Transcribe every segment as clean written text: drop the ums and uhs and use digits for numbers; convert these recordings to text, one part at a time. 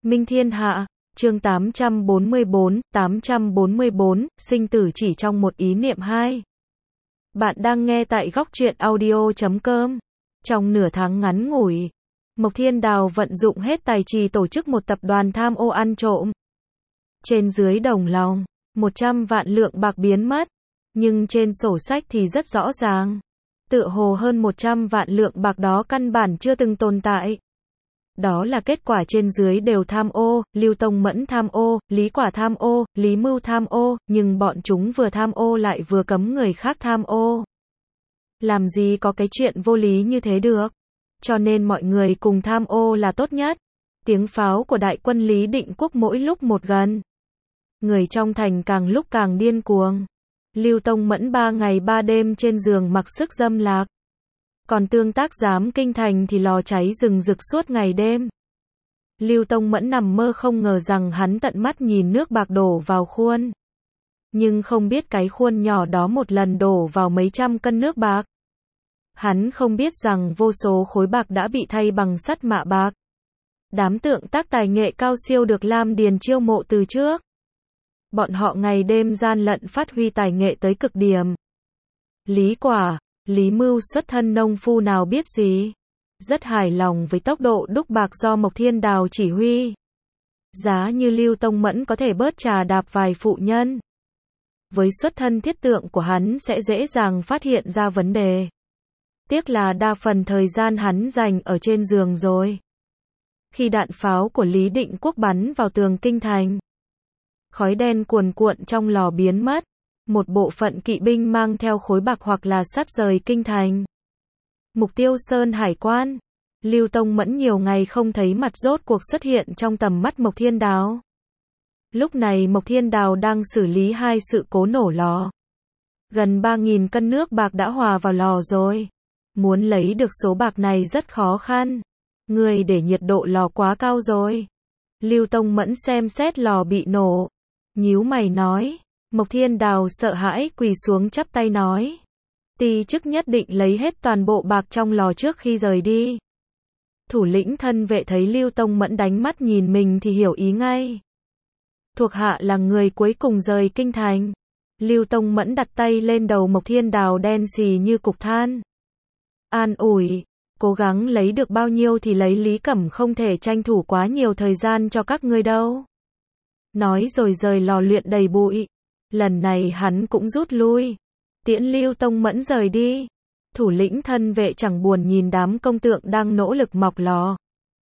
Minh Thiên Hạ, chương 844, sinh tử chỉ trong một ý niệm. 2. Bạn đang nghe tại góc truyện audio.com. Trong nửa tháng ngắn ngủi, Mộc Thiên Đào vận dụng hết tài trì tổ chức một tập đoàn tham ô ăn trộm. Trên dưới đồng lòng, 100 vạn lượng bạc biến mất, nhưng trên sổ sách thì rất rõ ràng. Tựa hồ hơn 100 vạn lượng bạc đó căn bản chưa từng tồn tại. Đó là kết quả trên dưới đều tham ô, Lưu Tông Mẫn tham ô, Lý Quả tham ô, Lý Mưu tham ô, nhưng bọn chúng vừa tham ô lại vừa cấm người khác tham ô. Làm gì có cái chuyện vô lý như thế được. Cho nên mọi người cùng tham ô là tốt nhất. Tiếng pháo của đại quân Lý Định Quốc mỗi lúc một gần. Người trong thành càng lúc càng điên cuồng. Lưu Tông Mẫn 3 ngày 3 đêm trên giường mặc sức dâm lạc. Còn tương tác giám kinh thành thì lò cháy rừng rực suốt ngày đêm. Lưu Tông Mẫn nằm mơ không ngờ rằng hắn tận mắt nhìn nước bạc đổ vào khuôn. Nhưng không biết cái khuôn nhỏ đó một lần đổ vào mấy trăm cân nước bạc. Hắn không biết rằng vô số khối bạc đã bị thay bằng sắt mạ bạc. Đám tượng tác tài nghệ cao siêu được Lam Điền chiêu mộ từ trước. Bọn họ ngày đêm gian lận phát huy tài nghệ tới cực điểm. Lý Quả, Lý Mưu xuất thân nông phu nào biết gì. Rất hài lòng với tốc độ đúc bạc do Mộc Thiên Đào chỉ huy. Giá như Lưu Tông Mẫn có thể bớt trà đạp vài phụ nhân. Với xuất thân thiết tượng của hắn sẽ dễ dàng phát hiện ra vấn đề. Tiếc là đa phần thời gian hắn dành ở trên giường rồi. Khi đạn pháo của Lý Định Quốc bắn vào tường kinh thành, khói đen cuồn cuộn trong lò biến mất. Một bộ phận kỵ binh mang theo khối bạc hoặc là sắt rời kinh thành. Mục tiêu Sơn Hải Quan. Lưu Tông Mẫn nhiều ngày không thấy mặt rốt cuộc xuất hiện trong tầm mắt Mộc Thiên Đào. Lúc này Mộc Thiên Đào đang xử lý hai sự cố nổ lò. Gần 3.000 cân nước bạc đã hòa vào lò rồi. Muốn lấy được số bạc này rất khó khăn. Người để nhiệt độ lò quá cao rồi. Lưu Tông Mẫn xem xét lò bị nổ. Nhíu mày nói. Mộc Thiên Đào sợ hãi quỳ xuống chắp tay nói. Ti chức nhất định lấy hết toàn bộ bạc trong lò trước khi rời đi. Thủ lĩnh thân vệ thấy Lưu Tông Mẫn đánh mắt nhìn mình thì hiểu ý ngay. Thuộc hạ là người cuối cùng rời kinh thành. Lưu Tông Mẫn đặt tay lên đầu Mộc Thiên Đào đen xì như cục than. An ủi, cố gắng lấy được bao nhiêu thì lấy, Lý Cẩm không thể tranh thủ quá nhiều thời gian cho các ngươi đâu. Nói rồi rời lò luyện đầy bụi. Lần này hắn cũng rút lui. Tiễn Lưu Tông Mẫn rời đi. Thủ lĩnh thân vệ chẳng buồn nhìn đám công tượng đang nỗ lực mọc lò.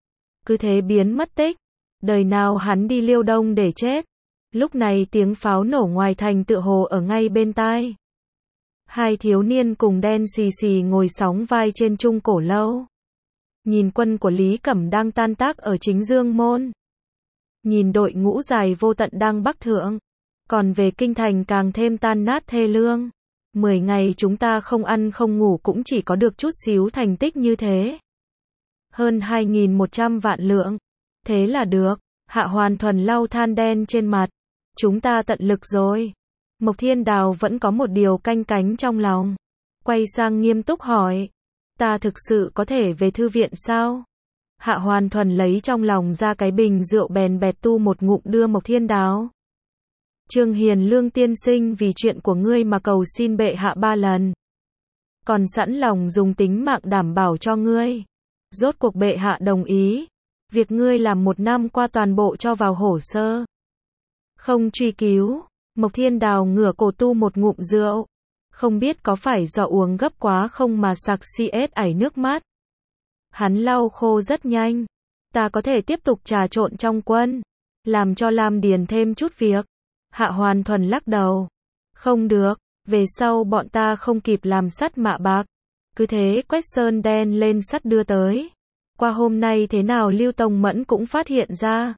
Cứ thế biến mất tích. Đời nào hắn đi Liêu Đông để chết. Lúc này tiếng pháo nổ ngoài thành tựa hồ ở ngay bên tai. Hai thiếu niên cùng đen xì xì ngồi sóng vai trên trung cổ lâu. Nhìn quân của Lý Cẩm đang tan tác ở chính Dương Môn. Nhìn đội ngũ dài vô tận đang bắc thượng. Còn về kinh thành càng thêm tan nát thê lương. 10 ngày chúng ta không ăn không ngủ cũng chỉ có được chút xíu thành tích như thế. Hơn 2.100 vạn lượng. Thế là được. Hạ Hoàn Thuần lau than đen trên mặt. Chúng ta tận lực rồi. Mộc Thiên Đào vẫn có một điều canh cánh trong lòng. Quay sang nghiêm túc hỏi. Ta thực sự có thể về thư viện sao? Hạ Hoàn Thuần lấy trong lòng ra cái bình rượu bèn bẹt tu một ngụm đưa Mộc Thiên Đào. Trương Hiền Lương tiên sinh vì chuyện của ngươi mà cầu xin bệ hạ 3 lần. Còn sẵn lòng dùng tính mạng đảm bảo cho ngươi. Rốt cuộc bệ hạ đồng ý. Việc ngươi làm 1 năm qua toàn bộ cho vào hồ sơ. Không truy cứu. Mộc Thiên Đào ngửa cổ tu một ngụm rượu. Không biết có phải do uống gấp quá không mà sặc CS ảy nước mắt. Hắn lau khô rất nhanh. Ta có thể tiếp tục trà trộn trong quân. Làm cho Lam Điền thêm chút việc. Hạ Hoàn Thuần lắc đầu. Không được, về sau bọn ta không kịp làm sắt mạ bạc. Cứ thế quét sơn đen lên sắt đưa tới. Qua hôm nay thế nào Lưu Tông Mẫn cũng phát hiện ra.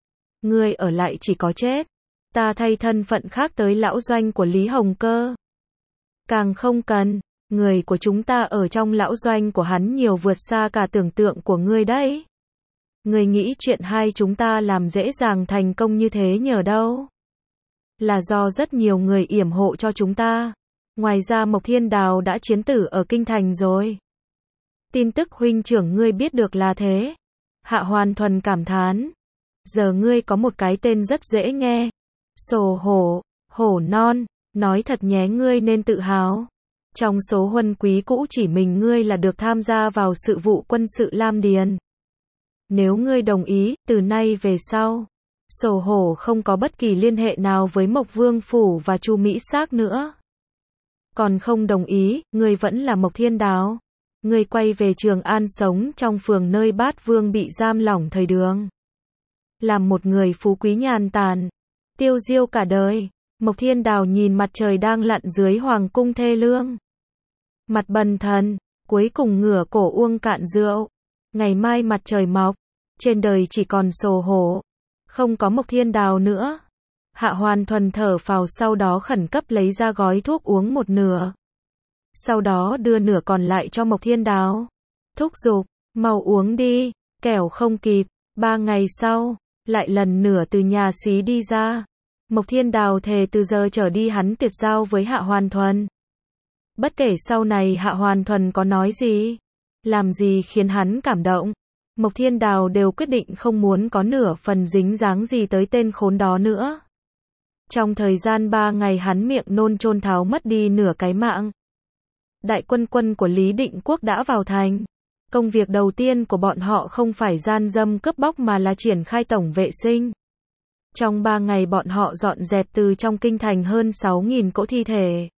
Ngươi ở lại chỉ có chết. Ta thay thân phận khác tới lão doanh của Lý Hồng Cơ. Càng không cần, người của chúng ta ở trong lão doanh của hắn nhiều vượt xa cả tưởng tượng của ngươi đấy. Ngươi nghĩ chuyện hai chúng ta làm dễ dàng thành công như thế nhờ đâu? Là do rất nhiều người yểm hộ cho chúng ta. Ngoài ra Mộc Thiên Đào đã chiến tử ở kinh thành rồi. Tin tức huynh trưởng ngươi biết được là thế. Hạ Hoàn Thuần cảm thán. Giờ ngươi có một cái tên rất dễ nghe. Sổ hổ, hổ non, nói thật nhé ngươi nên tự hào. Trong số huân quý cũ chỉ mình ngươi là được tham gia vào sự vụ quân sự Lam Điền. Nếu ngươi đồng ý, từ nay về sau, sổ hổ không có bất kỳ liên hệ nào với Mộc Vương Phủ và Chu Mỹ Xác nữa. Còn không đồng ý, ngươi vẫn là Mộc Thiên Đào. Ngươi quay về Trường An sống trong phường nơi Bát Vương bị giam lỏng thời Đường. Làm một người phú quý nhàn tản, tiêu diêu cả đời. Mộc Thiên Đào nhìn mặt trời đang lặn dưới hoàng cung thê lương. Mặt bần thần, cuối cùng ngửa cổ uống cạn rượu. Ngày mai mặt trời mọc, trên đời chỉ còn sổ hổ, không có Mộc Thiên Đào nữa. Hạ Hoàn Thuần thở phào sau đó khẩn cấp lấy ra gói thuốc uống một nửa. Sau đó đưa nửa còn lại cho Mộc Thiên Đào. Thúc giục, mau uống đi, kẻo không kịp. 3 ngày sau, lại lần nữa từ nhà xí đi ra. Mộc Thiên Đào thề từ giờ trở đi hắn tuyệt giao với Hạ Hoàn Thuần. Bất kể sau này Hạ Hoàn Thuần có nói gì, làm gì khiến hắn cảm động, Mộc Thiên Đào đều quyết định không muốn có nửa phần dính dáng gì tới tên khốn đó nữa. Trong thời gian 3 ngày hắn miệng nôn chôn tháo mất đi nửa cái mạng. Đại quân của Lý Định Quốc đã vào thành. Công việc đầu tiên của bọn họ không phải gian dâm cướp bóc mà là triển khai tổng vệ sinh. Trong 3 ngày bọn họ dọn dẹp từ trong kinh thành hơn 6.000 cỗ thi thể.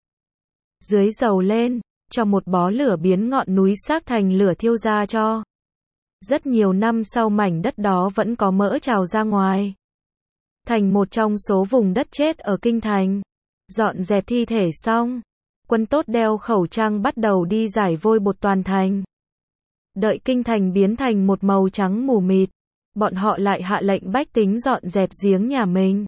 Dưới dầu lên, cho một bó lửa biến ngọn núi xác thành lửa thiêu ra cho. Rất nhiều năm sau mảnh đất đó vẫn có mỡ trào ra ngoài. Thành một trong số vùng đất chết ở kinh thành. Dọn dẹp thi thể xong, quân tốt đeo khẩu trang bắt đầu đi giải vôi bột toàn thành. Đợi kinh thành biến thành một màu trắng mù mịt, bọn họ lại hạ lệnh bách tính dọn dẹp giếng nhà mình.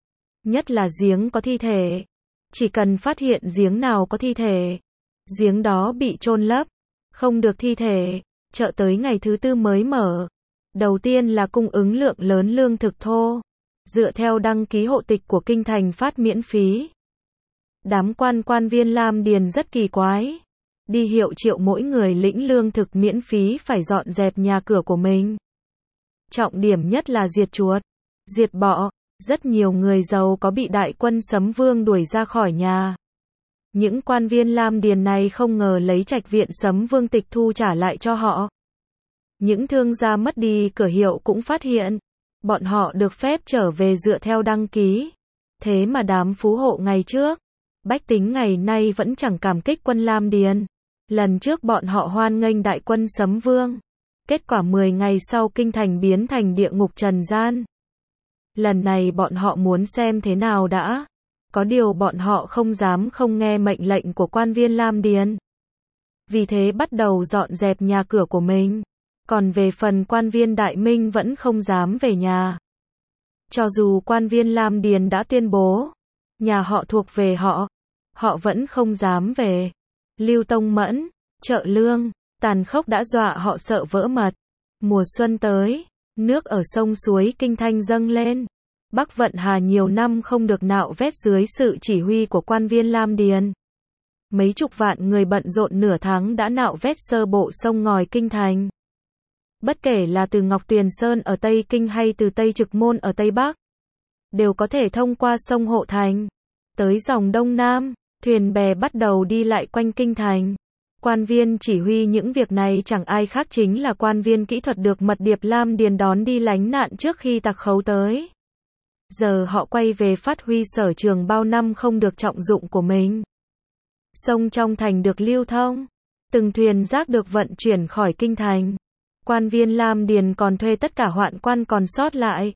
Nhất là giếng có thi thể. Chỉ cần phát hiện giếng nào có thi thể, giếng đó bị chôn lấp, không được thi thể, chợ tới ngày thứ 4 mới mở. Đầu tiên là cung ứng lượng lớn lương thực thô, dựa theo đăng ký hộ tịch của kinh thành phát miễn phí. Đám quan viên Lam Điền rất kỳ quái, đi hiệu triệu mỗi người lĩnh lương thực miễn phí phải dọn dẹp nhà cửa của mình. Trọng điểm nhất là diệt chuột, diệt bọ. Rất nhiều người giàu có bị đại quân Sấm Vương đuổi ra khỏi nhà. Những quan viên Lam Điền này không ngờ lấy trạch viện Sấm Vương tịch thu trả lại cho họ. Những thương gia mất đi cửa hiệu cũng phát hiện, bọn họ được phép trở về dựa theo đăng ký. Thế mà đám phú hộ ngày trước, bách tính ngày nay vẫn chẳng cảm kích quân Lam Điền. Lần trước bọn họ hoan nghênh đại quân Sấm Vương. Kết quả 10 ngày sau kinh thành biến thành địa ngục trần gian. Lần này bọn họ muốn xem thế nào đã. Có điều bọn họ không dám không nghe mệnh lệnh của quan viên Lam Điền. Vì thế bắt đầu dọn dẹp nhà cửa của mình. Còn về phần quan viên Đại Minh vẫn không dám về nhà. Cho dù quan viên Lam Điền đã tuyên bố, nhà họ thuộc về họ, họ vẫn không dám về. Lưu Tông Mẫn, Trợ Lương, tàn khốc đã dọa họ sợ vỡ mật. Mùa xuân tới, nước ở sông suối Kinh Thanh dâng lên. Bắc Vận Hà nhiều năm không được nạo vét dưới sự chỉ huy của quan viên Lam Điền. Mấy chục vạn người bận rộn nửa tháng đã nạo vét sơ bộ sông ngòi Kinh Thành. Bất kể là từ Ngọc Tuyền Sơn ở Tây Kinh hay từ Tây Trực Môn ở Tây Bắc, đều có thể thông qua sông Hộ Thành. Tới dòng Đông Nam, thuyền bè bắt đầu đi lại quanh Kinh Thành. Quan viên chỉ huy những việc này chẳng ai khác chính là quan viên kỹ thuật được mật điệp Lam Điền đón đi lánh nạn trước khi tặc khấu tới. Giờ họ quay về phát huy sở trường bao năm không được trọng dụng của mình. Sông trong thành được lưu thông, từng thuyền rác được vận chuyển khỏi kinh thành. Quan viên Lam Điền còn thuê tất cả hoạn quan còn sót lại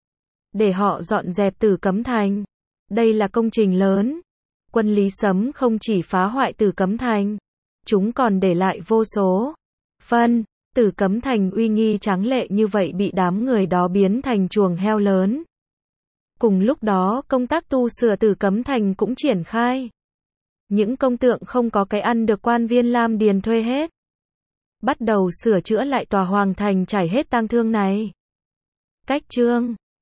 để họ dọn dẹp Tử Cấm Thành. Đây là công trình lớn. Quân Lý Sấm không chỉ phá hoại Tử Cấm Thành, chúng còn để lại vô số phân. Tử Cấm Thành uy nghi tráng lệ như vậy bị đám người đó biến thành chuồng heo lớn. Cùng lúc đó công tác tu sửa Tử Cấm Thành cũng triển khai. Những công tượng không có cái ăn được quan viên Lam Điền thuê hết. Bắt đầu sửa chữa lại tòa hoàng thành trải hết tang thương này. Cách chương